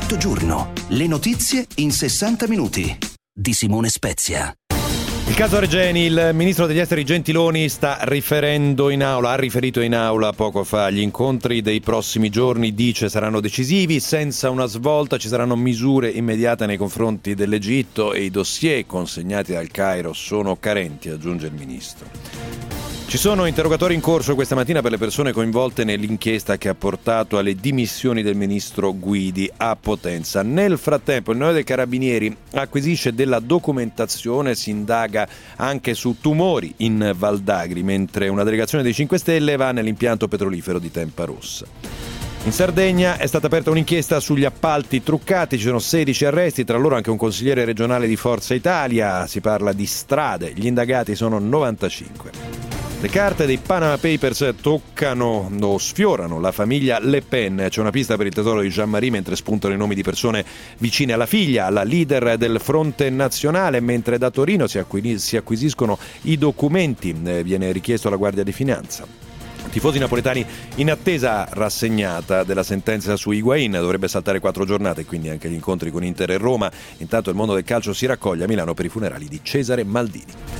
Effetto giorno. Le notizie in 60 minuti. Di Simone Spezia. Il caso Regeni, il ministro degli esteri Gentiloni ha riferito in aula poco fa. Gli incontri dei prossimi giorni, dice, saranno decisivi. Senza una svolta ci saranno misure immediate nei confronti dell'Egitto e i dossier consegnati dal Cairo sono carenti, aggiunge il ministro. Ci sono interrogatori in corso questa mattina per le persone coinvolte nell'inchiesta che ha portato alle dimissioni del ministro Guidi a Potenza. Nel frattempo il 9 dei Carabinieri acquisisce della documentazione, si indaga anche su tumori in Val d'Agri, mentre una delegazione dei 5 Stelle va nell'impianto petrolifero di Tempa Rossa. In Sardegna è stata aperta un'inchiesta sugli appalti truccati, ci sono 16 arresti, tra loro anche un consigliere regionale di Forza Italia, si parla di strade, gli indagati sono 95. Le carte dei Panama Papers toccano o sfiorano la famiglia Le Pen. C'è una pista per il tesoro di Jean-Marie mentre spuntano i nomi di persone vicine alla figlia, la leader del Fronte Nazionale, mentre da Torino si acquisiscono i documenti, viene richiesto alla Guardia di Finanza. Tifosi napoletani in attesa rassegnata della sentenza su Higuain, dovrebbe saltare 4 giornate, quindi anche gli incontri con Inter e Roma. Intanto il mondo del calcio si raccoglie a Milano per i funerali di Cesare Maldini.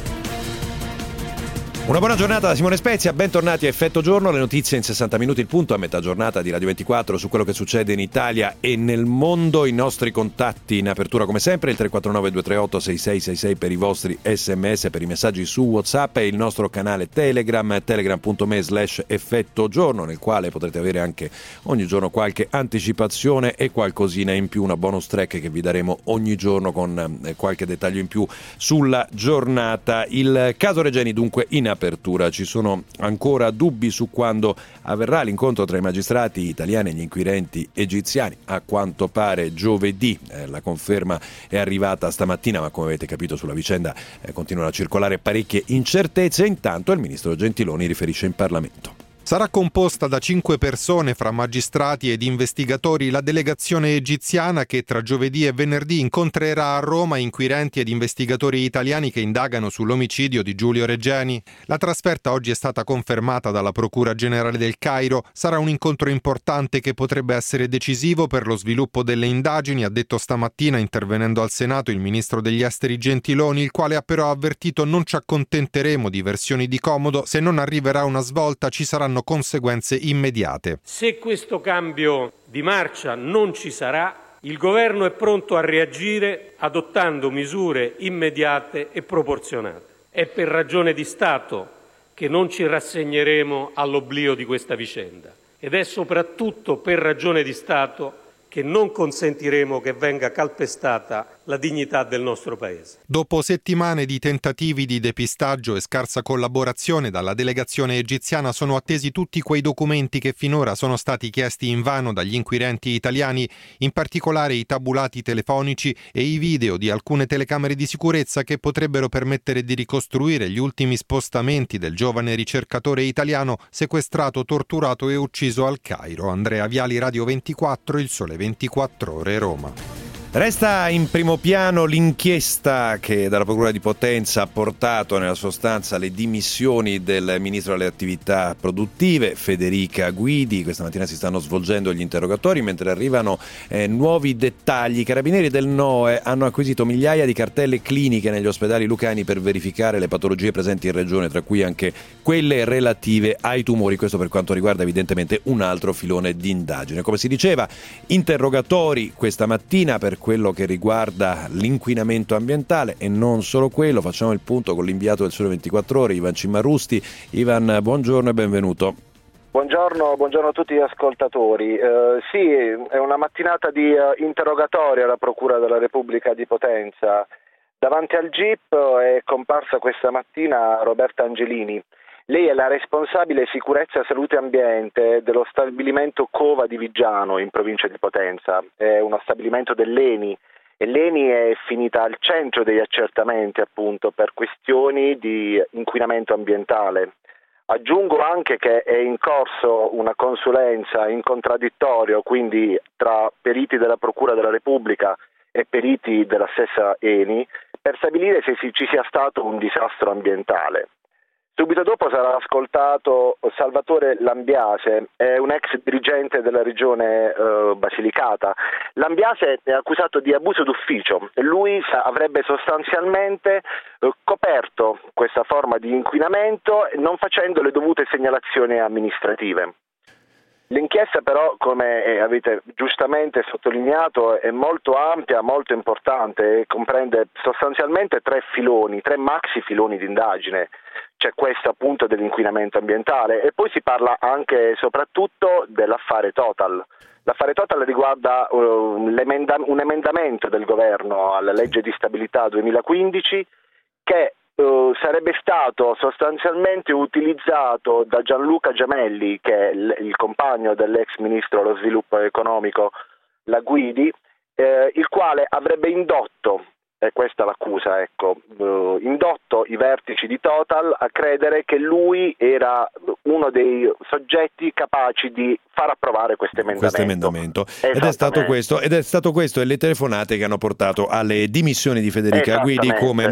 Una buona giornata da Simone Spezia, bentornati a Effetto Giorno, le notizie in 60 minuti, il punto a metà giornata di Radio 24 su quello che succede in Italia e nel mondo. I nostri contatti in apertura come sempre, il 349-238-6666 per i vostri sms, per i messaggi su WhatsApp e il nostro canale Telegram, telegram.me/Effetto Giorno, nel quale potrete avere anche ogni giorno qualche anticipazione e qualcosina in più, una bonus track che vi daremo ogni giorno con qualche dettaglio in più sulla giornata. Il caso Regeni dunque in apertura. Ci sono ancora dubbi su quando avverrà l'incontro tra i magistrati italiani e gli inquirenti egiziani. A quanto pare giovedì, la conferma è arrivata stamattina, ma come avete capito sulla vicenda continuano a circolare parecchie incertezze. Intanto il ministro Gentiloni riferisce in Parlamento. Sarà composta da 5 persone fra magistrati ed investigatori la delegazione egiziana che tra giovedì e venerdì incontrerà a Roma inquirenti ed investigatori italiani che indagano sull'omicidio di Giulio Regeni. La trasferta oggi è stata confermata dalla Procura Generale del Cairo. Sarà un incontro importante che potrebbe essere decisivo per lo sviluppo delle indagini, ha detto stamattina intervenendo al Senato il ministro degli esteri Gentiloni, il quale ha però avvertito: non ci accontenteremo di versioni di comodo, se non arriverà una svolta ci saranno conseguenze immediate. Se questo cambio di marcia non ci sarà, il governo è pronto a reagire adottando misure immediate e proporzionate. È per ragione di Stato che non ci rassegneremo all'oblio di questa vicenda ed è soprattutto per ragione di Stato che non consentiremo che venga calpestata la dignità del nostro Paese. Dopo settimane di tentativi di depistaggio e scarsa collaborazione dalla delegazione egiziana, sono attesi tutti quei documenti che finora sono stati chiesti invano dagli inquirenti italiani, in particolare i tabulati telefonici e i video di alcune telecamere di sicurezza che potrebbero permettere di ricostruire gli ultimi spostamenti del giovane ricercatore italiano sequestrato, torturato e ucciso al Cairo. Andrea Viali, Radio 24, Il Sole 24 Ore, Roma. Resta in primo piano l'inchiesta che dalla Procura di Potenza ha portato nella sostanza alle dimissioni del ministro delle attività produttive Federica Guidi. Questa mattina si stanno svolgendo gli interrogatori mentre arrivano nuovi dettagli. I carabinieri del NOE hanno acquisito migliaia di cartelle cliniche negli ospedali lucani per verificare le patologie presenti in regione, tra cui anche quelle relative ai tumori. Questo per quanto riguarda evidentemente un altro filone di indagine. Come si diceva, interrogatori questa mattina per quello che riguarda l'inquinamento ambientale e non solo quello. Facciamo il punto con l'inviato del Sole 24 Ore, Ivan Cimmarusti. Ivan, buongiorno e benvenuto. Buongiorno a tutti gli ascoltatori. Sì, è una mattinata di interrogatorio alla Procura della Repubblica di Potenza. Davanti al GIP è comparsa questa mattina Roberta Angelini. Lei è la responsabile sicurezza, salute e ambiente dello stabilimento Cova di Viggiano in provincia di Potenza. È uno stabilimento dell'ENI e l'ENI è finita al centro degli accertamenti appunto per questioni di inquinamento ambientale. Aggiungo anche che è in corso una consulenza in contraddittorio, quindi tra periti della Procura della Repubblica e periti della stessa ENI, per stabilire se ci sia stato un disastro ambientale. Subito dopo sarà ascoltato Salvatore Lambiase, è un ex dirigente della regione Basilicata. Lambiase è accusato di abuso d'ufficio. Lui avrebbe sostanzialmente coperto questa forma di inquinamento non facendo le dovute segnalazioni amministrative. L'inchiesta però, come avete giustamente sottolineato, è molto ampia, molto importante e comprende sostanzialmente 3 maxi filoni di indagine. C'è questo appunto dell'inquinamento ambientale e poi si parla anche e soprattutto dell'affare Total. L'affare Total riguarda un emendamento del governo alla legge di stabilità 2015 che sarebbe stato sostanzialmente utilizzato da Gianluca Giamelli, che è il compagno dell'ex ministro dello sviluppo economico La Guidi, il quale avrebbe indotto, e questa è l'accusa, indotto i vertici di Total a credere che lui era uno dei soggetti capaci di far approvare questo emendamento. Ed è stato questo e le telefonate che hanno portato alle dimissioni di Federica Guidi,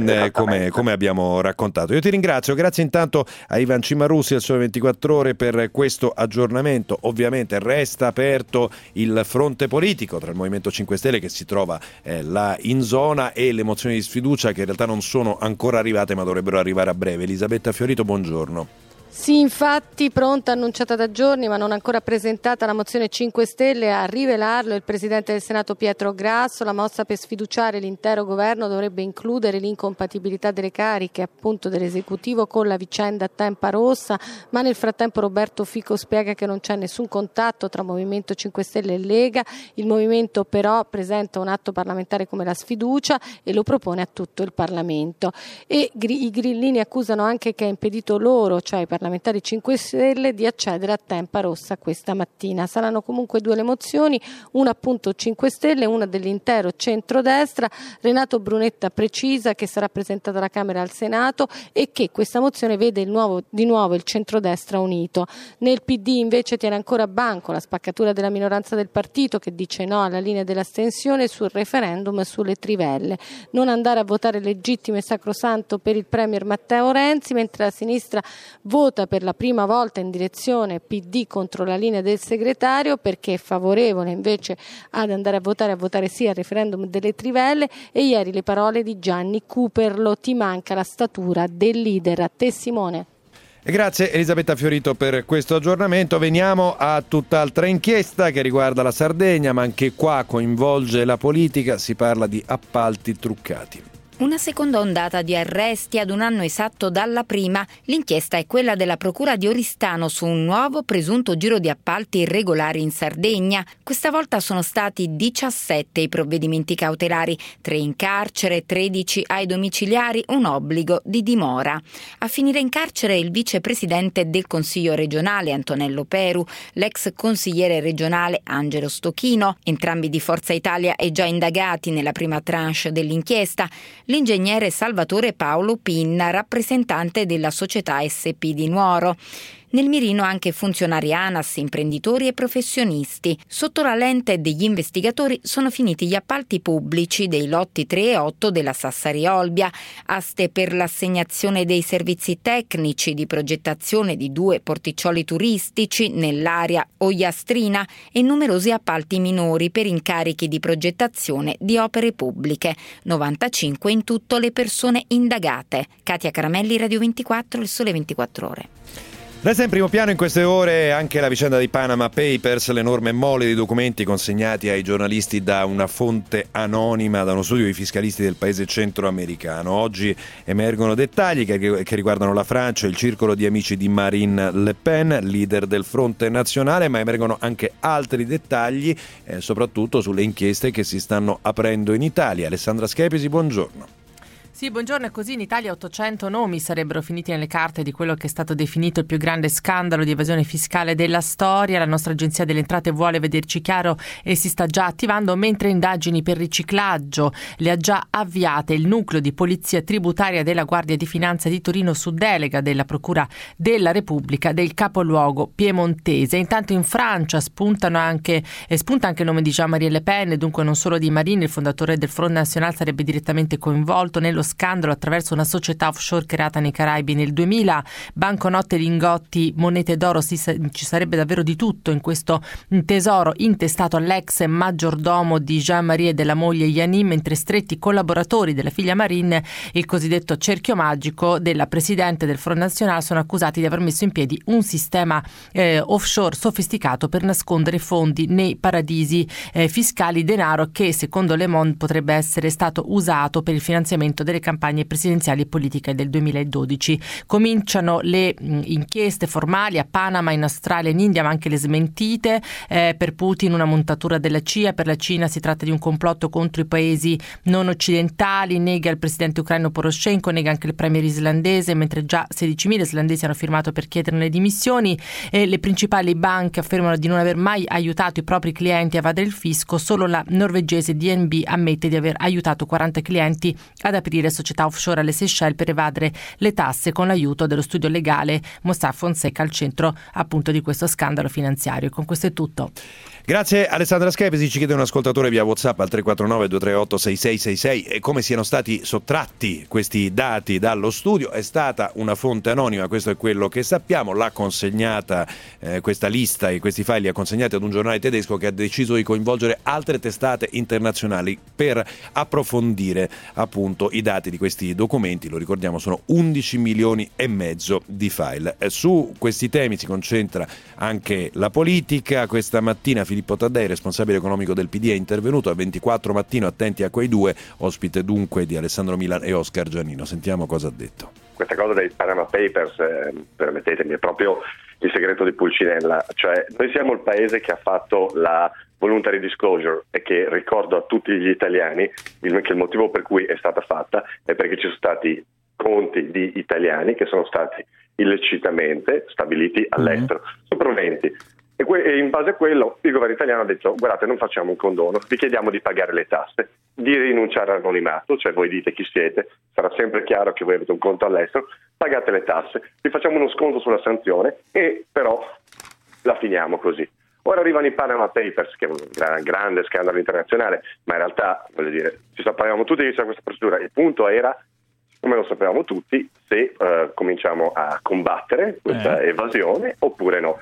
come abbiamo raccontato. Io ti ringrazio, grazie intanto a Ivan Cimarussi al Sole 24 Ore per questo aggiornamento. Ovviamente resta aperto il fronte politico tra il Movimento 5 Stelle, che si trova là in zona, e le mozioni di sfiducia, che in realtà non sono ancora arrivate ma dovrebbero arrivare a breve. Elisabetta Fiorito, buongiorno. Sì, infatti pronta, annunciata da giorni ma non ancora presentata la mozione 5 Stelle. A rivelarlo il Presidente del Senato Pietro Grasso. La mossa per sfiduciare l'intero governo dovrebbe includere l'incompatibilità delle cariche appunto dell'esecutivo con la vicenda Tempa Rossa, ma nel frattempo Roberto Fico spiega che non c'è nessun contatto tra Movimento 5 Stelle e Lega. Il Movimento però presenta un atto parlamentare come la sfiducia e lo propone a tutto il Parlamento. E i grillini accusano anche che ha impedito loro, cioè i parlamentari 5 Stelle, di accedere a Tempa Rossa questa mattina. Saranno comunque 2 le mozioni, una appunto 5 Stelle e una dell'intero centrodestra. Renato Brunetta precisa che sarà presentata alla Camera e al Senato e che questa mozione vede di nuovo il centrodestra unito. Nel PD invece tiene ancora banco la spaccatura della minoranza del partito, che dice no alla linea dell'astensione sul referendum sulle trivelle. Non andare a votare legittimo e sacrosanto per il premier Matteo Renzi, mentre la sinistra vota per la prima volta in direzione PD contro la linea del segretario, perché è favorevole invece ad andare a votare sì al referendum delle trivelle. E ieri le parole di Gianni Cooperlo: ti manca la statura del leader. A te Simone. E grazie Elisabetta Fiorito per questo aggiornamento. Veniamo a tutt'altra inchiesta che riguarda la Sardegna, ma anche qua coinvolge la politica. Si parla di appalti truccati. Una seconda ondata di arresti ad un anno esatto dalla prima. L'inchiesta è quella della Procura di Oristano su un nuovo presunto giro di appalti irregolari in Sardegna. Questa volta sono stati 17 i provvedimenti cautelari, 3 in carcere, 13 ai domiciliari, un obbligo di dimora. A finire in carcere il vicepresidente del Consiglio regionale Antonello Peru, l'ex consigliere regionale Angelo Stochino, entrambi di Forza Italia e già indagati nella prima tranche dell'inchiesta, l'ingegnere Salvatore Paolo Pinna, rappresentante della società SP di Nuoro. Nel mirino anche funzionari ANAS, imprenditori e professionisti. Sotto la lente degli investigatori sono finiti gli appalti pubblici dei lotti 3 e 8 della Sassari Olbia, aste per l'assegnazione dei servizi tecnici di progettazione di 2 porticcioli turistici nell'area ogliastrina e numerosi appalti minori per incarichi di progettazione di opere pubbliche. 95 in tutto le persone indagate. Katia Caramelli, Radio 24, Il Sole 24 Ore. Resta in primo piano in queste ore anche la vicenda dei Panama Papers, l'enorme mole di documenti consegnati ai giornalisti da una fonte anonima, da uno studio di fiscalisti del paese centroamericano. Oggi emergono dettagli che riguardano la Francia e il circolo di amici di Marine Le Pen, leader del Fronte Nazionale, ma emergono anche altri dettagli, soprattutto sulle inchieste che si stanno aprendo in Italia. Alessandra Schepisi, buongiorno. Sì, buongiorno. Così in Italia 800 nomi sarebbero finiti nelle carte di quello che è stato definito il più grande scandalo di evasione fiscale della storia. La nostra agenzia delle entrate vuole vederci chiaro e si sta già attivando, mentre indagini per riciclaggio le ha già avviate il nucleo di polizia tributaria della Guardia di Finanza di Torino su delega della Procura della Repubblica del capoluogo piemontese. Intanto in Francia spunta anche il nome di Jean-Marie Le Pen, dunque non solo di Marine, il fondatore del Front National sarebbe direttamente coinvolto nello scandalo attraverso una società offshore creata nei Caraibi nel 2000, banconote, lingotti, monete d'oro, ci sarebbe davvero di tutto in questo tesoro intestato all'ex maggiordomo di Jean-Marie e della moglie Yanin, mentre stretti collaboratori della figlia Marine, il cosiddetto cerchio magico della presidente del Front National, sono accusati di aver messo in piedi un sistema offshore sofisticato per nascondere fondi nei paradisi fiscali, denaro che secondo Le Monde potrebbe essere stato usato per il finanziamento delle campagne presidenziali e politiche del 2012. Cominciano le inchieste formali a Panama, in Australia, in India, ma anche le smentite. Per Putin una montatura della CIA, per la Cina si tratta di un complotto contro i paesi non occidentali, nega il presidente ucraino Poroshenko, nega anche il premier islandese, mentre già 16.000 islandesi hanno firmato per chiedere le dimissioni, e le principali banche affermano di non aver mai aiutato i propri clienti a evadere il fisco. Solo la norvegese DNB ammette di aver aiutato 40 clienti ad aprire società offshore alle Seychelles per evadere le tasse con l'aiuto dello studio legale Mossack Fonseca, al centro appunto di questo scandalo finanziario. Con questo è tutto. Grazie Alessandra Schepesi. Ci chiede un ascoltatore via WhatsApp al 349 238 6666 e come siano stati sottratti questi dati dallo studio. È stata una fonte anonima, questo è quello che sappiamo, l'ha consegnata questa lista e questi file li ha consegnati ad un giornale tedesco che ha deciso di coinvolgere altre testate internazionali per approfondire appunto i dati di questi documenti. Lo ricordiamo, sono 11 milioni e mezzo di file. Su questi temi si concentra anche la politica. Questa mattina Filippo Taddei, responsabile economico del PD, è intervenuto a 24 Mattino, attenti a quei due, ospite dunque di Alessandro Milan e Oscar Giannino. Sentiamo cosa ha detto. Questa cosa dei Panama Papers, permettetemi, è proprio il segreto di Pulcinella, cioè noi siamo il paese che ha fatto la voluntary disclosure e che ricordo a tutti gli italiani che il motivo per cui è stata fatta è perché ci sono stati conti di italiani che sono stati illecitamente stabiliti all'estero, su proventi. E in base a quello il governo italiano ha detto: guardate, non facciamo un condono, vi chiediamo di pagare le tasse, di rinunciare all'anonimato, cioè voi dite chi siete, sarà sempre chiaro che voi avete un conto all'estero, pagate le tasse, vi facciamo uno sconto sulla sanzione e però la finiamo così. Ora arrivano i Panama Papers, che è un grande scandalo internazionale, ma in realtà, voglio dire, sapevamo tutti che c'era questa procedura. Il punto era, come lo sapevamo tutti, se cominciamo a combattere questa evasione oppure no.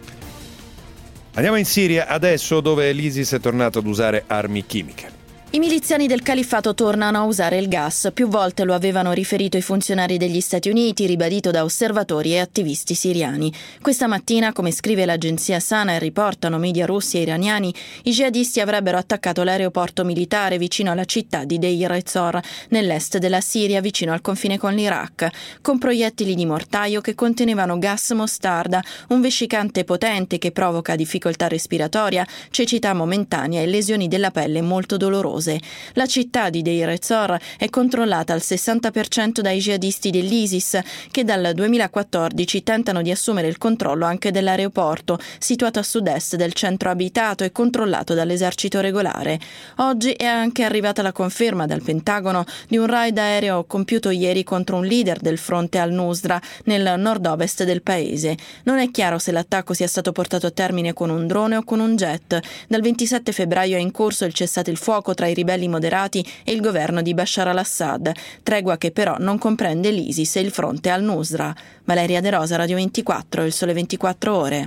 Andiamo in Siria adesso, dove l'ISIS è tornato ad usare armi chimiche. I miliziani del califfato tornano a usare il gas. Più volte lo avevano riferito i funzionari degli Stati Uniti, ribadito da osservatori e attivisti siriani. Questa mattina, come scrive l'agenzia Sana e riportano media russi e iraniani, i jihadisti avrebbero attaccato l'aeroporto militare vicino alla città di Deir ez-Zor, nell'est della Siria, vicino al confine con l'Iraq, con proiettili di mortaio che contenevano gas mostarda, un vescicante potente che provoca difficoltà respiratoria, cecità momentanea e lesioni della pelle molto dolorose. La città di Deir ez-Zor è controllata al 60% dai jihadisti dell'ISIS, che dal 2014 tentano di assumere il controllo anche dell'aeroporto, situato a sud-est del centro abitato e controllato dall'esercito regolare. Oggi è anche arrivata la conferma dal Pentagono di un raid aereo compiuto ieri contro un leader del fronte al-Nusra nel nord-ovest del paese. Non è chiaro se l'attacco sia stato portato a termine con un drone o con un jet. Dal 27 febbraio è in corso il cessate il fuoco tra i ribelli moderati e il governo di Bashar al-Assad, tregua che però non comprende l'ISIS e il fronte al-Nusra. Valeria De Rosa, Radio 24, Il Sole 24 Ore.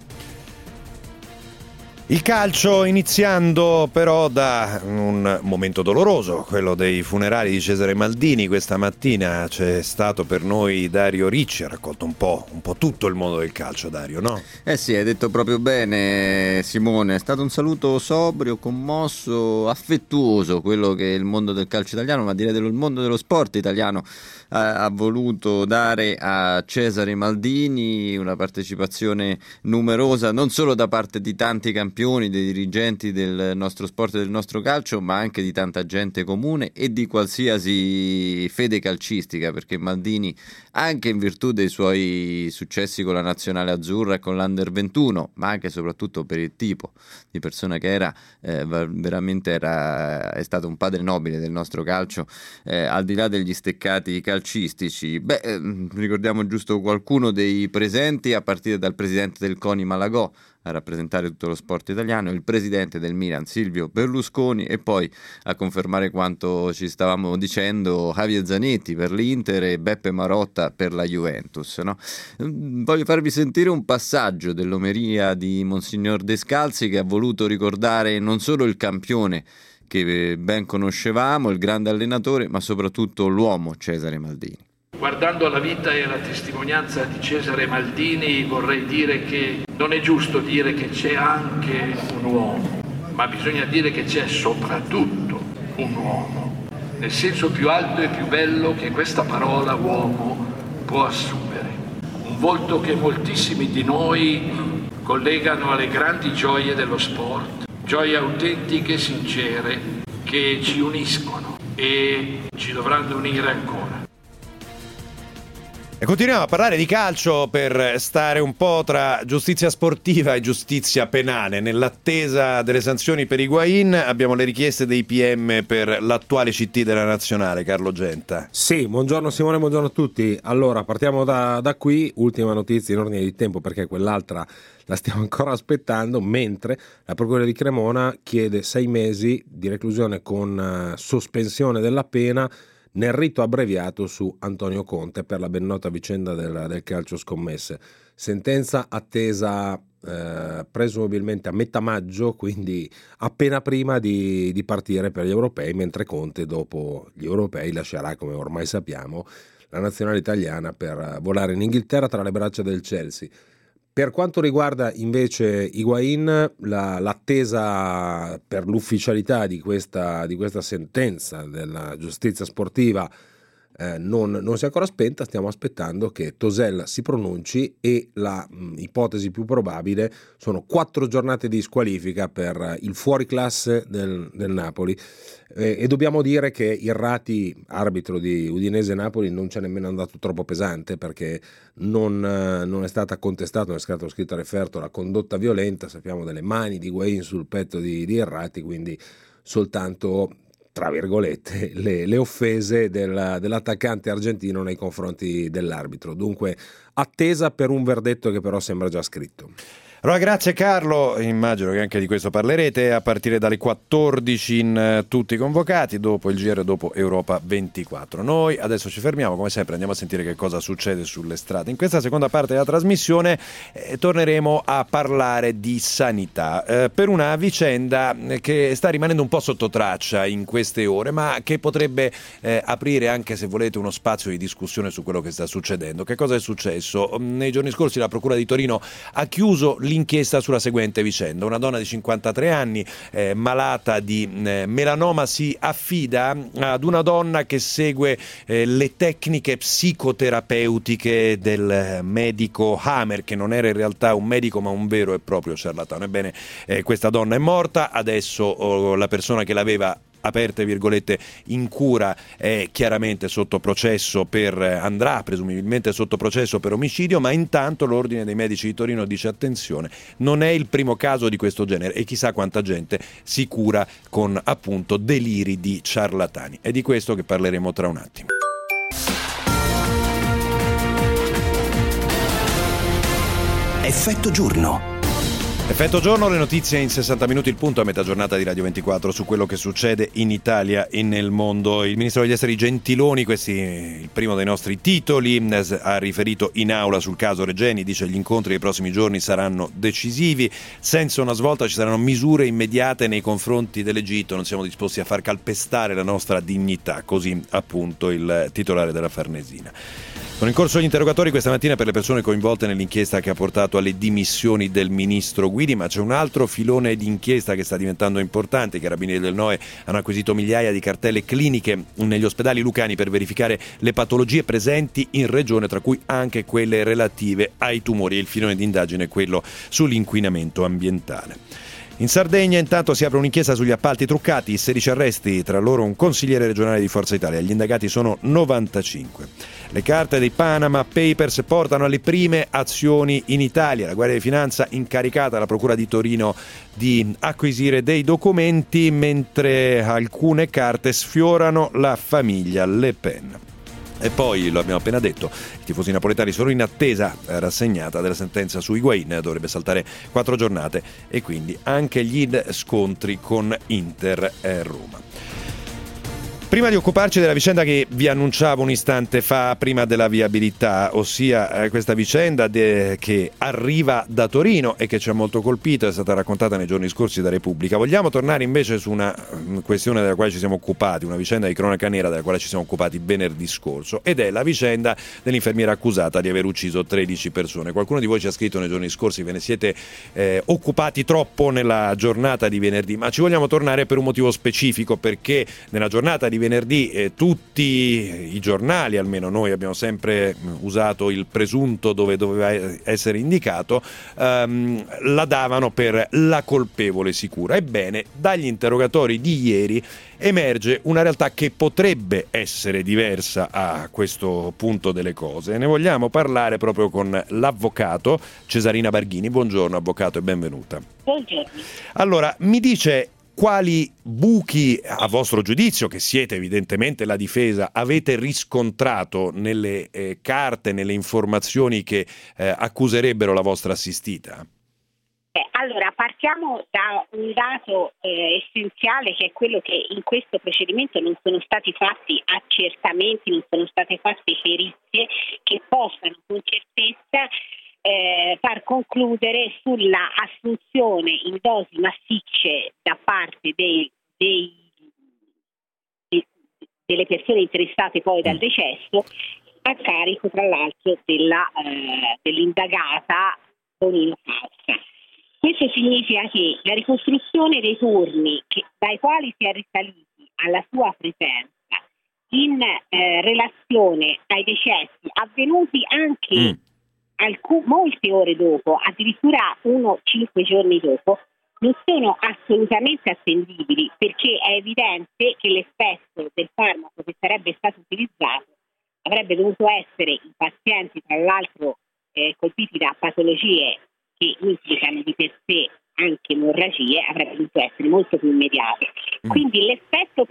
Il calcio, iniziando però da un momento doloroso, quello dei funerali di Cesare Maldini. Questa mattina c'è stato per noi Dario Ricci, ha raccolto un po' tutto il mondo del calcio, Dario, no? Sì, hai detto proprio bene, Simone, è stato un saluto sobrio, commosso, affettuoso, quello che il mondo del calcio italiano, ma direi il mondo dello sport italiano ha voluto dare a Cesare Maldini, una partecipazione numerosa non solo da parte di tanti campioni, dei dirigenti del nostro sport e del nostro calcio, ma anche di tanta gente comune e di qualsiasi fede calcistica, perché Maldini, anche in virtù dei suoi successi con la nazionale azzurra e con l'Under 21, ma anche e soprattutto per il tipo di persona che era, veramente è stato un padre nobile del nostro calcio, al di là degli steccati calcistici. Ricordiamo giusto qualcuno dei presenti, a partire dal presidente del CONI Malagò, a rappresentare tutto lo sport italiano, il presidente del Milan Silvio Berlusconi, e poi a confermare quanto ci stavamo dicendo Javier Zanetti per l'Inter e Beppe Marotta per la Juventus, no? Voglio farvi sentire un passaggio dell'omeria di Monsignor Descalzi, che ha voluto ricordare non solo il campione che ben conoscevamo, il grande allenatore, ma soprattutto l'uomo Cesare Maldini. Guardando la vita e la testimonianza di Cesare Maldini, vorrei dire che non è giusto dire che c'è anche un uomo, ma bisogna dire che c'è soprattutto un uomo, nel senso più alto e più bello che questa parola uomo può assumere. Un volto che moltissimi di noi collegano alle grandi gioie dello sport, gioie autentiche e sincere che ci uniscono e ci dovranno unire ancora. E continuiamo a parlare di calcio per stare un po' tra giustizia sportiva e giustizia penale. Nell'attesa delle sanzioni per Higuain abbiamo le richieste dei PM per l'attuale CT della Nazionale, Carlo Genta. Sì, buongiorno Simone, buongiorno a tutti. Allora, partiamo da qui, ultima notizia in ordine di tempo perché quell'altra la stiamo ancora aspettando, mentre la Procura di Cremona chiede 6 mesi di reclusione con sospensione della pena nel rito abbreviato su Antonio Conte per la ben nota vicenda del calcio scommesse. Sentenza attesa presumibilmente a metà maggio, quindi appena prima di partire per gli europei, mentre Conte dopo gli europei lascerà, come ormai sappiamo, la nazionale italiana per volare in Inghilterra tra le braccia del Chelsea. Per quanto riguarda invece Higuain, l'attesa per l'ufficialità di questa sentenza della giustizia sportiva non si è ancora spenta. Stiamo aspettando che Tosel si pronunci e la ipotesi più probabile sono 4 giornate di squalifica per il fuoriclasse del Napoli. E dobbiamo dire che Irrati, arbitro di Udinese-Napoli, non ci è nemmeno andato troppo pesante, perché non è stata contestata, non è stato scritto a referto la condotta violenta. Sappiamo delle mani di Higuain sul petto di Irrati, quindi soltanto, tra virgolette, le offese dell'attaccante argentino nei confronti dell'arbitro. Dunque attesa per un verdetto che però sembra già scritto. Allora, grazie Carlo, immagino che anche di questo parlerete a partire dalle 14 in tutti convocati, dopo il GR, dopo Europa 24. Noi adesso ci fermiamo, come sempre andiamo a sentire che cosa succede sulle strade. In questa seconda parte della trasmissione torneremo a parlare di sanità, per una vicenda che sta rimanendo un po' sotto traccia in queste ore, ma che potrebbe aprire anche, se volete, uno spazio di discussione su quello che sta succedendo. Che cosa è successo? Nei giorni scorsi la Procura di Torino ha chiuso l'inchiesta sulla seguente vicenda. Una donna di 53 anni malata di melanoma si affida ad una donna che segue le tecniche psicoterapeutiche del medico Hammer, che non era in realtà un medico ma un vero e proprio ciarlatano. Ebbene, questa donna è morta, adesso la persona che l'aveva, aperte virgolette, in cura è chiaramente sotto processo andrà presumibilmente sotto processo per omicidio, ma intanto l'Ordine dei Medici di Torino dice: attenzione, non è il primo caso di questo genere e chissà quanta gente si cura con appunto deliri di ciarlatani. È di questo che parleremo tra un attimo. Effetto giorno. Effetto giorno, le notizie in 60 minuti, il punto a metà giornata di Radio 24 su quello che succede in Italia e nel mondo. Il ministro degli Esteri Gentiloni, questo è il primo dei nostri titoli, ha riferito in aula sul caso Regeni, dice: gli incontri dei prossimi giorni saranno decisivi, senza una svolta ci saranno misure immediate nei confronti dell'Egitto, non siamo disposti a far calpestare la nostra dignità, così appunto il titolare della Farnesina. Sono in corso gli interrogatori questa mattina per le persone coinvolte nell'inchiesta che ha portato alle dimissioni del ministro Guidi, ma c'è un altro filone di inchiesta che sta diventando importante. I carabinieri del NOE hanno acquisito migliaia di cartelle cliniche negli ospedali lucani per verificare le patologie presenti in regione, tra cui anche quelle relative ai tumori. Il filone di indagine è quello sull'inquinamento ambientale. In Sardegna intanto si apre un'inchiesta sugli appalti truccati, 16 arresti, tra loro un consigliere regionale di Forza Italia. Gli indagati sono 95. Le carte dei Panama Papers portano alle prime azioni in Italia. La Guardia di Finanza incaricata alla Procura di Torino di acquisire dei documenti, mentre alcune carte sfiorano la famiglia Le Pen. E poi, lo abbiamo appena detto, i tifosi napoletani sono in attesa rassegnata della sentenza su Higuaín, dovrebbe saltare 4 giornate e quindi anche gli scontri con Inter e Roma. Prima di occuparci della vicenda che vi annunciavo un istante fa, prima della viabilità, ossia questa vicenda che arriva da Torino e che ci ha molto colpito, è stata raccontata nei giorni scorsi da Repubblica. Vogliamo tornare invece su una questione della quale ci siamo occupati, una vicenda di cronaca nera della quale ci siamo occupati venerdì scorso, ed è la vicenda dell'infermiera accusata di aver ucciso 13 persone. Qualcuno di voi ci ha scritto nei giorni scorsi, ve ne siete occupati troppo nella giornata di venerdì, ma ci vogliamo tornare per un motivo specifico, perché nella giornata di venerdì tutti i giornali, almeno noi abbiamo sempre usato il presunto dove doveva essere indicato, la davano per la colpevole sicura. Ebbene, dagli interrogatori di ieri emerge una realtà che potrebbe essere diversa a questo punto delle cose. Ne vogliamo parlare proprio con l'avvocato Cesarina Barghini. Buongiorno avvocato e benvenuta. Buongiorno. Allora, mi dice quali buchi, a vostro giudizio, che siete evidentemente la difesa, avete riscontrato nelle carte, nelle informazioni che accuserebbero la vostra assistita? Allora, partiamo da un dato essenziale, che è quello che in questo procedimento non sono stati fatti accertamenti, non sono state fatte perizie che possano con certezza far concludere sulla assunzione in dosi massicce da parte delle persone interessate poi dal decesso, a carico tra l'altro dell'indagata Tonino Fausta. Questo significa che la ricostruzione dei turni dai quali si è risaliti alla sua presenza in relazione ai decessi avvenuti anche molte ore dopo, addirittura 5 giorni dopo, non sono assolutamente attendibili, perché è evidente che l'effetto del farmaco che sarebbe stato utilizzato avrebbe dovuto essere in pazienti tra l'altro colpiti da patologie che implicano di per sé anche emorragie, avrebbe dovuto essere molto più immediato. Quindi l'effetto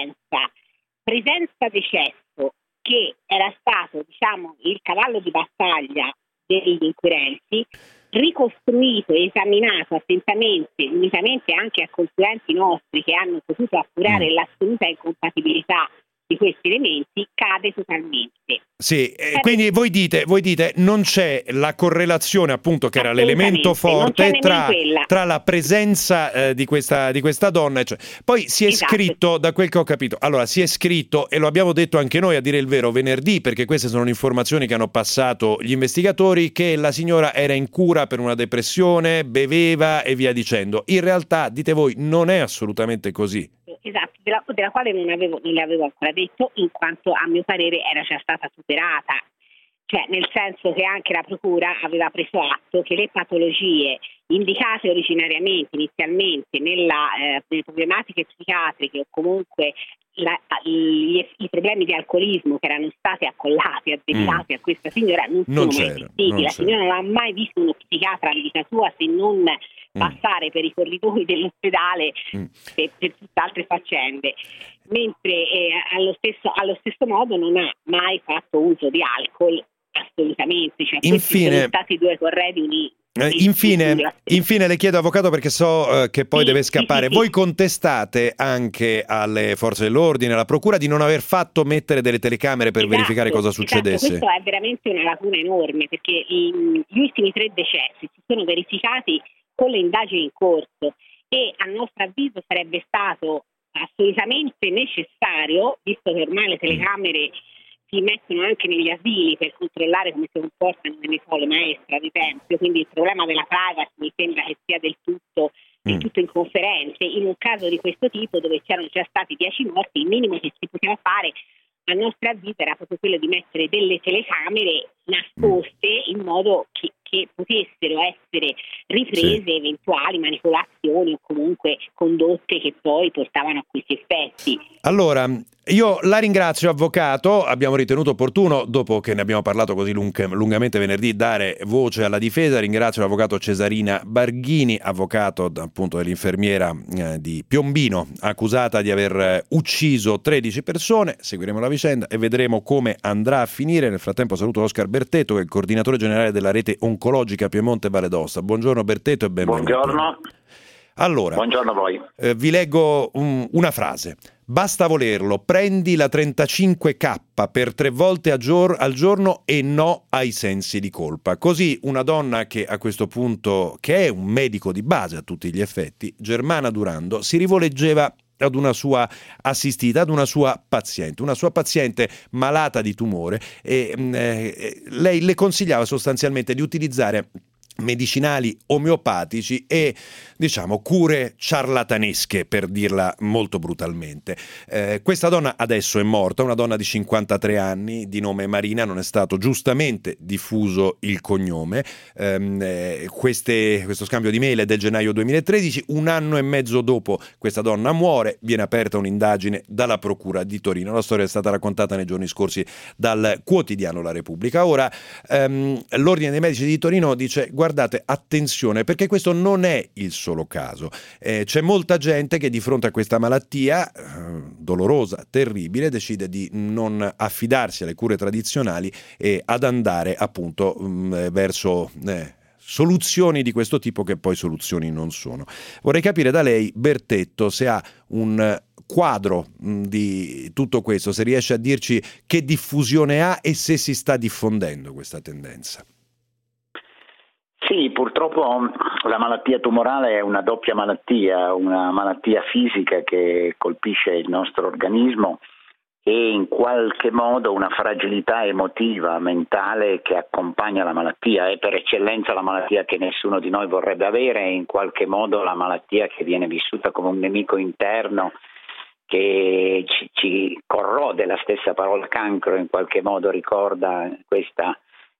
presenza-decesso, che era stato, diciamo, il cavallo di battaglia degli inquirenti, ricostruito e esaminato attentamente, unitamente anche a consulenti nostri che hanno potuto appurare l'assoluta incompatibilità di questi elementi, cade totalmente. Sì, quindi voi dite non c'è la correlazione, appunto, che era l'elemento forte tra la presenza di questa donna, cioè. Poi si è scritto, da quel che ho capito, allora si è scritto, e lo abbiamo detto anche noi a dire il vero venerdì, perché queste sono le informazioni che hanno passato gli investigatori, che la signora era in cura per una depressione, beveva e via dicendo. In realtà, dite voi, non è assolutamente così. Esatto, della quale non le avevo ancora detto, in quanto a mio parere era già stata superata, cioè nel senso che anche la procura aveva preso atto che le patologie indicate originariamente, inizialmente nelle problematiche psichiatriche o comunque i problemi di alcolismo che erano stati accollati, addebitati a questa signora, non sono mai esistiti. La signora non ha mai visto uno psichiatra in vita sua, se non passare per i corridoi dell'ospedale per tutt'altre faccende, mentre allo stesso modo non ha mai fatto uso di alcol, assolutamente. Cioè, questi sono stati due corredi Infine le chiedo, avvocato, perché so che poi deve scappare, voi contestate anche alle forze dell'ordine, alla procura, di non aver fatto mettere delle telecamere per verificare cosa succedesse? Questo è veramente una lacuna enorme, perché gli ultimi 3 decessi si sono verificati con le indagini in corso e a nostro avviso sarebbe stato assolutamente necessario, visto che ormai le telecamere si mettono anche negli asili per controllare come si comportano nelle scuole maestre, ad esempio, quindi il problema della privacy mi sembra che sia del tutto inconferente. In un caso di questo tipo, dove c'erano già stati 10 morti, il minimo che si poteva fare, a nostro avviso, era proprio quello di mettere delle telecamere nascoste in modo che potessero essere riprese eventuali manipolazioni o comunque condotte che poi portavano a questi effetti. Allora, Io la ringrazio, avvocato. Abbiamo ritenuto opportuno, dopo che ne abbiamo parlato così lungamente venerdì, dare voce alla difesa. Ringrazio l'avvocato Cesarina Barghini, avvocato appunto dell'infermiera di Piombino, accusata di aver ucciso 13 persone. Seguiremo la vicenda e vedremo come andrà a finire. Nel frattempo saluto Oscar Bertetto, che è il coordinatore generale della rete oncologica Piemonte Valle d'Aosta. Buongiorno Bertetto e benvenuto. Buongiorno. Allora, buongiorno a voi. Vi leggo una frase. Basta volerlo, prendi la 35K per 3 volte al giorno e no ai sensi di colpa. Così una donna che a questo punto, che è un medico di base a tutti gli effetti, Germana Durando, si rivolgeva ad una sua assistita, ad una sua paziente malata di tumore, e lei le consigliava sostanzialmente di utilizzare medicinali omeopatici e cure ciarlatanesche, per dirla molto brutalmente. Questa donna adesso è morta, una donna di 53 anni di nome Marina, non è stato giustamente diffuso il cognome. Questo scambio di mail è del gennaio 2013, un anno e mezzo dopo questa donna muore, viene aperta un'indagine dalla Procura di Torino. La storia è stata raccontata nei giorni scorsi dal quotidiano La Repubblica. Ora l'Ordine dei Medici di Torino dice: guardate, attenzione, perché questo non è il solo caso. C'è molta gente che di fronte a questa malattia dolorosa, terribile, decide di non affidarsi alle cure tradizionali e ad andare appunto verso soluzioni di questo tipo, che poi soluzioni non sono. Vorrei capire da lei, Bertetto, se ha un quadro di tutto questo, se riesce a dirci che diffusione ha e se si sta diffondendo questa tendenza. Sì, purtroppo la malattia tumorale è una doppia malattia, una malattia fisica che colpisce il nostro organismo e in qualche modo una fragilità emotiva, mentale che accompagna la malattia. È per eccellenza la malattia che nessuno di noi vorrebbe avere, e in qualche modo la malattia che viene vissuta come un nemico interno che ci corrode. La stessa parola cancro in qualche modo ricorda questa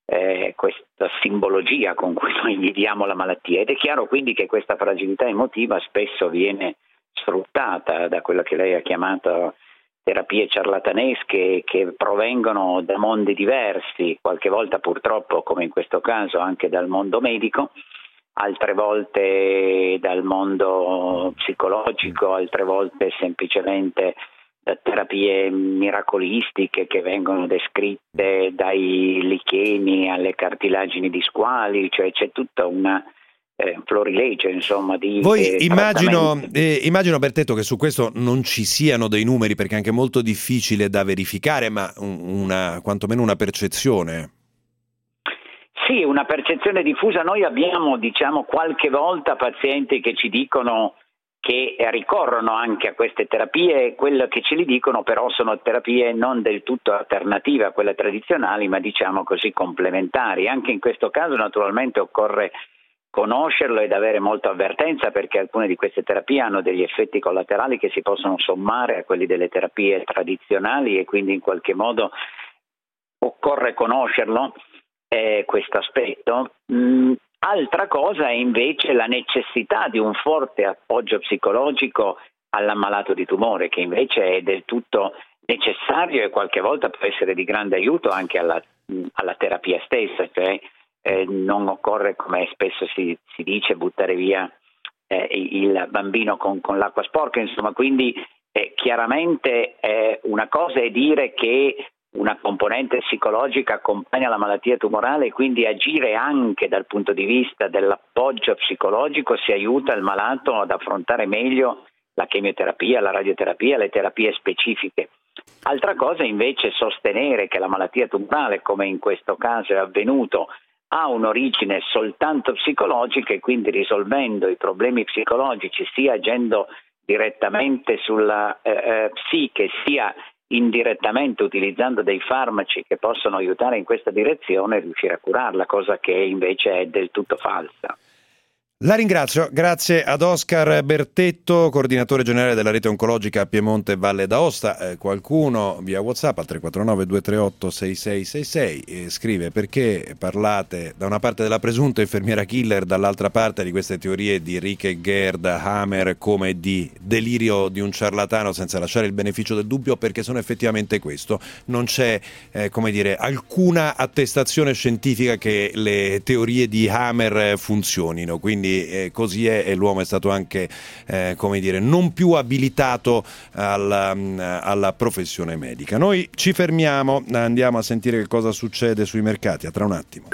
simbologia con cui noi viviamo la malattia, ed è chiaro quindi che questa fragilità emotiva spesso viene sfruttata da quella che lei ha chiamato terapie ciarlatanesche, che provengono da mondi diversi, qualche volta purtroppo, come in questo caso, anche dal mondo medico, altre volte dal mondo psicologico, altre volte semplicemente da terapie miracolistiche che vengono descritte dai licheni alle cartilagini discuali, cioè c'è tutta una florilegio, insomma, di Voi immagino, Bertetto, che su questo non ci siano dei numeri, perché è anche molto difficile da verificare, ma quantomeno una percezione. Sì, una percezione diffusa. Noi abbiamo, qualche volta pazienti che ci dicono che ricorrono anche a queste terapie. Quello che ce li dicono però sono terapie non del tutto alternative a quelle tradizionali, ma così complementari. Anche in questo caso naturalmente occorre conoscerlo ed avere molta avvertenza, perché alcune di queste terapie hanno degli effetti collaterali che si possono sommare a quelli delle terapie tradizionali, e quindi in qualche modo occorre conoscerlo, questo aspetto. Altra cosa è invece la necessità di un forte appoggio psicologico all'ammalato di tumore, che invece è del tutto necessario e qualche volta può essere di grande aiuto anche alla terapia stessa. Cioè non occorre, come spesso si dice, buttare via il bambino con l'acqua sporca, insomma. Quindi chiaramente una cosa è dire che una componente psicologica accompagna la malattia tumorale, e quindi agire anche dal punto di vista dell'appoggio psicologico si aiuta il malato ad affrontare meglio la chemioterapia, la radioterapia, le terapie specifiche. Altra cosa invece è sostenere che la malattia tumorale, come in questo caso è avvenuto, ha un'origine soltanto psicologica, e quindi risolvendo i problemi psicologici, sia agendo direttamente sulla psiche, sia indirettamente utilizzando dei farmaci che possono aiutare in questa direzione, riuscire a curarla, cosa che invece è del tutto falsa. La ringrazio, grazie ad Oscar Bertetto, coordinatore generale della rete oncologica Piemonte e Valle d'Aosta. Qualcuno via WhatsApp al 349 238 6666 scrive: perché parlate da una parte della presunta infermiera killer, dall'altra parte di queste teorie di Rick Gerd Hammer come di delirio di un ciarlatano, senza lasciare il beneficio del dubbio, perché sono effettivamente questo. Non c'è alcuna attestazione scientifica che le teorie di Hammer funzionino, quindi così è, e l'uomo è stato anche non più abilitato alla professione medica. Noi ci fermiamo, andiamo a sentire che cosa succede sui mercati, a tra un attimo.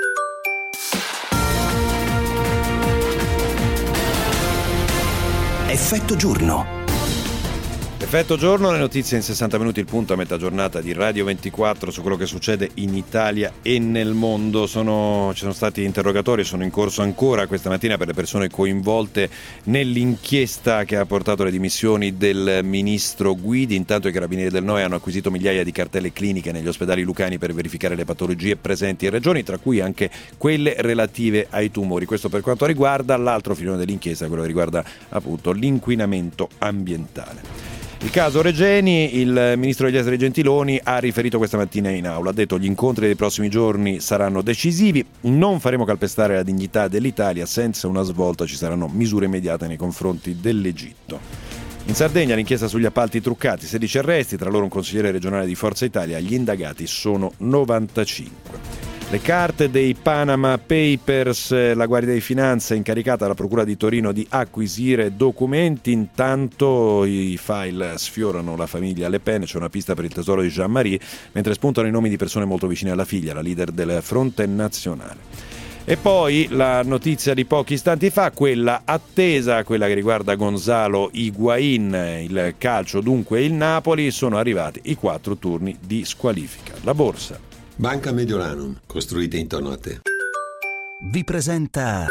Effetto giorno. Effetto giorno, le notizie in 60 minuti, il punto a metà giornata di Radio 24 su quello che succede in Italia e nel mondo. Ci sono stati interrogatori, sono in corso ancora questa mattina per le persone coinvolte nell'inchiesta che ha portato alle dimissioni del ministro Guidi. Intanto i carabinieri del NOE hanno acquisito migliaia di cartelle cliniche negli ospedali lucani per verificare le patologie presenti in regioni, tra cui anche quelle relative ai tumori. Questo per quanto riguarda l'altro filone dell'inchiesta, quello che riguarda appunto l'inquinamento ambientale. Il caso Regeni, il ministro degli esteri Gentiloni ha riferito questa mattina in aula, ha detto: gli incontri dei prossimi giorni saranno decisivi, non faremo calpestare la dignità dell'Italia, senza una svolta ci saranno misure immediate nei confronti dell'Egitto. In Sardegna l'inchiesta sugli appalti truccati, 16 arresti, tra loro un consigliere regionale di Forza Italia, gli indagati sono 95. Le carte dei Panama Papers, la Guardia di Finanza è incaricata alla Procura di Torino di acquisire documenti. Intanto i file sfiorano la famiglia Le Pen, c'è una pista per il tesoro di Jean-Marie, mentre spuntano i nomi di persone molto vicine alla figlia, la leader del Fronte Nazionale. E poi la notizia di pochi istanti fa, quella attesa, quella che riguarda Gonzalo Higuaín, il calcio dunque il Napoli, sono arrivati i 4 turni di squalifica. La borsa. Banca Mediolanum, costruite intorno a te. Vi presenta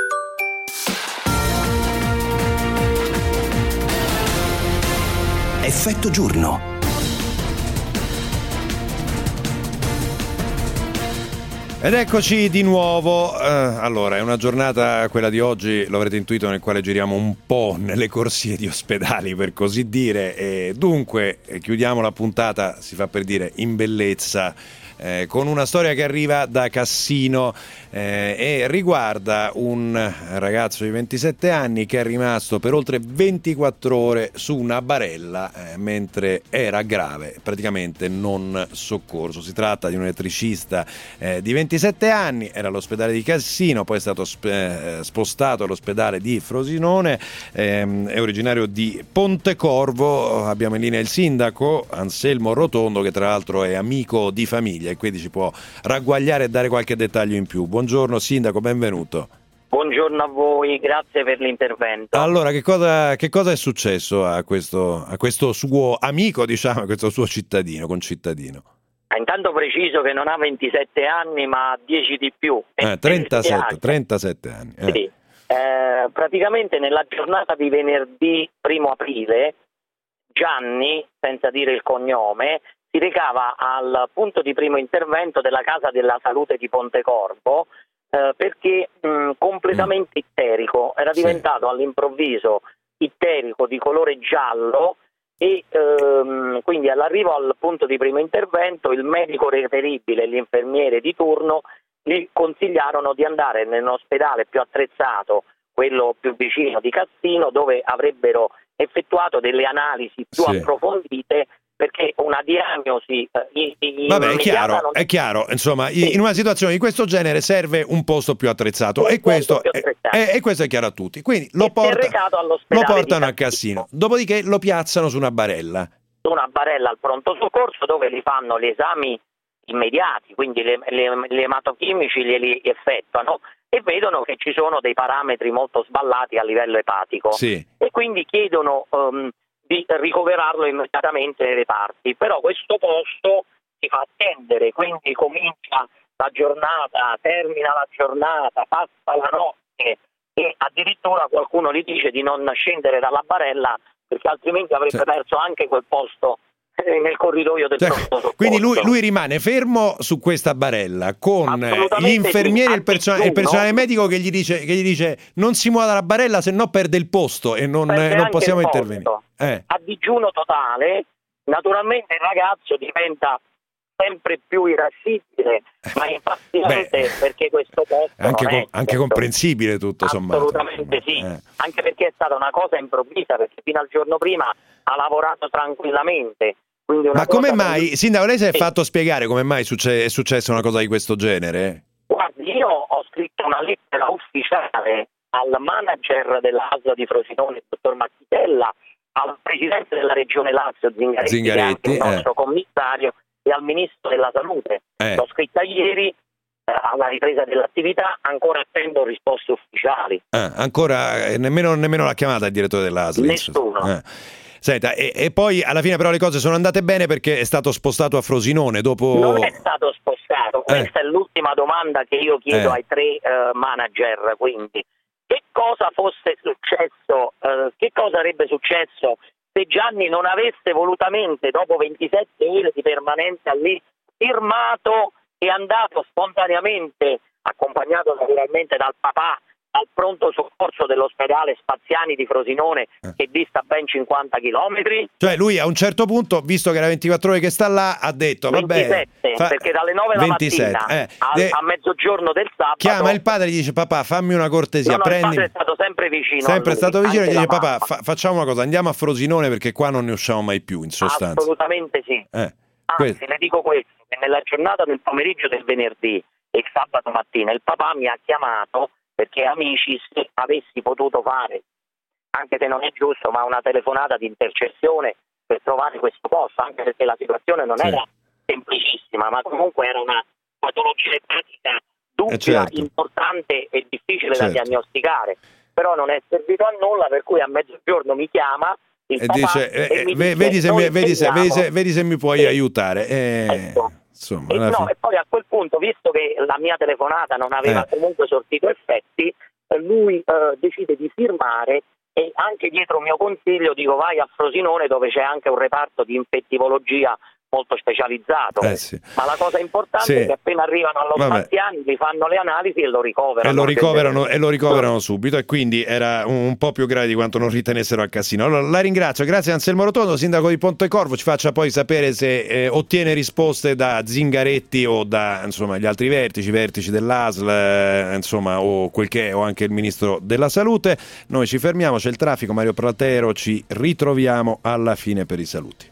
Effetto giorno. Ed eccoci di nuovo. Allora, è una giornata, quella di oggi, lo avrete intuito, nel quale giriamo un po' nelle corsie di ospedali, per così dire. E dunque, chiudiamo la puntata, si fa per dire, in bellezza, con una storia che arriva da Cassino e riguarda un ragazzo di 27 anni che è rimasto per oltre 24 ore su una barella mentre era grave, praticamente non soccorso. Si tratta di un elettricista di 27 anni, era all'ospedale di Cassino, poi è stato spostato all'ospedale di Frosinone, è originario di Pontecorvo. Abbiamo in linea il sindaco Anselmo Rotondo, che tra l'altro è amico di famiglia e quindi ci può ragguagliare e dare qualche dettaglio in più. Buongiorno sindaco, benvenuto. Buongiorno a voi, grazie per l'intervento. Allora, che cosa è successo a questo suo amico, diciamo, a questo suo concittadino? Intanto preciso che non ha 27 anni ma 10 di più. 37 anni. Sì. Praticamente nella giornata di venerdì 1 aprile Gianni, senza dire il cognome, si recava al punto di primo intervento della Casa della Salute di Pontecorvo perché completamente isterico, era diventato all'improvviso isterico di colore giallo e quindi all'arrivo al punto di primo intervento il medico reperibile e l'infermiere di turno gli consigliarono di andare nell'ospedale più attrezzato, quello più vicino di Cassino, dove avrebbero effettuato delle analisi più approfondite, perché una diagnosi vabbè, è chiaro, insomma, in una situazione di questo genere serve un posto più attrezzato e questo è chiaro a tutti, quindi lo portano a Cassino, dopodiché lo piazzano su una barella al pronto soccorso, dove gli fanno gli esami immediati, quindi gli ematochimici glieli effettuano e vedono che ci sono dei parametri molto sballati a livello epatico, e quindi chiedono di ricoverarlo immediatamente nei reparti, però questo posto si fa attendere, quindi comincia la giornata, termina la giornata, passa la notte e addirittura qualcuno gli dice di non scendere dalla barella perché altrimenti avrebbe perso anche quel posto nel corridoio del pronto soccorso. Quindi lui rimane fermo su questa barella con gli infermieri e il personale medico che gli dice non si muova dalla barella, se no perde il posto e non possiamo intervenire. A digiuno totale, naturalmente il ragazzo diventa sempre più irascibile, ma impaziente, perché questo posto anche comprensibile tutto sommato. Assolutamente sì, anche perché è stata una cosa improvvisa, perché fino al giorno prima ha lavorato tranquillamente. Ma come mai, Sindaco, lei si è fatto spiegare come mai è successa una cosa di questo genere? Guardi, io ho scritto una lettera ufficiale al manager dell'ASL di Frosinone, il dottor Macchitella, al presidente della regione Lazio Zingaretti. Che è anche il nostro commissario, e al ministro della salute. L'ho scritta ieri alla ripresa dell'attività, ancora attendo risposte ufficiali. Ancora nemmeno la chiamata il direttore dell'ASL? Nessuno. Senta, e poi alla fine però le cose sono andate bene perché è stato spostato a Frosinone dopo... Non è stato spostato, questa è l'ultima domanda che io chiedo ai 3 manager, quindi che cosa fosse successo, che cosa sarebbe successo se Gianni non avesse volutamente, dopo 27 ore di permanenza lì, firmato e andato spontaneamente, accompagnato naturalmente dal papà, al pronto soccorso dell'ospedale Spaziani di Frosinone, che dista ben 50 chilometri. Cioè lui a un certo punto, visto che era 24 ore che sta là, ha detto 27, perché dalle 9 la mattina a mezzogiorno del sabato chiama il padre e gli dice: papà, fammi una cortesia, il padre è stato sempre vicino, sempre stato vicino, e gli dice: papà, facciamo una cosa, andiamo a Frosinone perché qua non ne usciamo mai più, in sostanza. Assolutamente sì. Anzi, le dico questo, che nella giornata del pomeriggio del venerdì e il sabato mattina il papà mi ha chiamato perché amici, se avessi potuto fare, anche se non è giusto, ma una telefonata di intercessione per trovare questo posto, anche perché la situazione non era semplicissima, ma comunque era una patologia epatica dubbia, importante e difficile da diagnosticare, però non è servito a nulla, per cui a mezzogiorno mi chiama il papà dice, e mi dice, vedi se mi puoi aiutare. Insomma, e poi a quel punto, visto che la mia telefonata non aveva comunque sortito effetti, lui decide di firmare, e anche dietro mio consiglio dico: vai a Frosinone, dove c'è anche un reparto di infettivologia molto specializzato. Ma la cosa importante è che appena arrivano allo Spaziani gli fanno le analisi e lo ricoverano. E lo ricoverano subito, e quindi era un po' più grave di quanto non ritenessero al Cassino. Allora la ringrazio, grazie Anselmo Rotondo, sindaco di Pontecorvo. Ci faccia poi sapere se ottiene risposte da Zingaretti o da gli altri vertici dell'ASL, o quel che è, o anche il ministro della salute. Noi ci fermiamo, c'è il traffico, Mario Platero, ci ritroviamo alla fine per i saluti.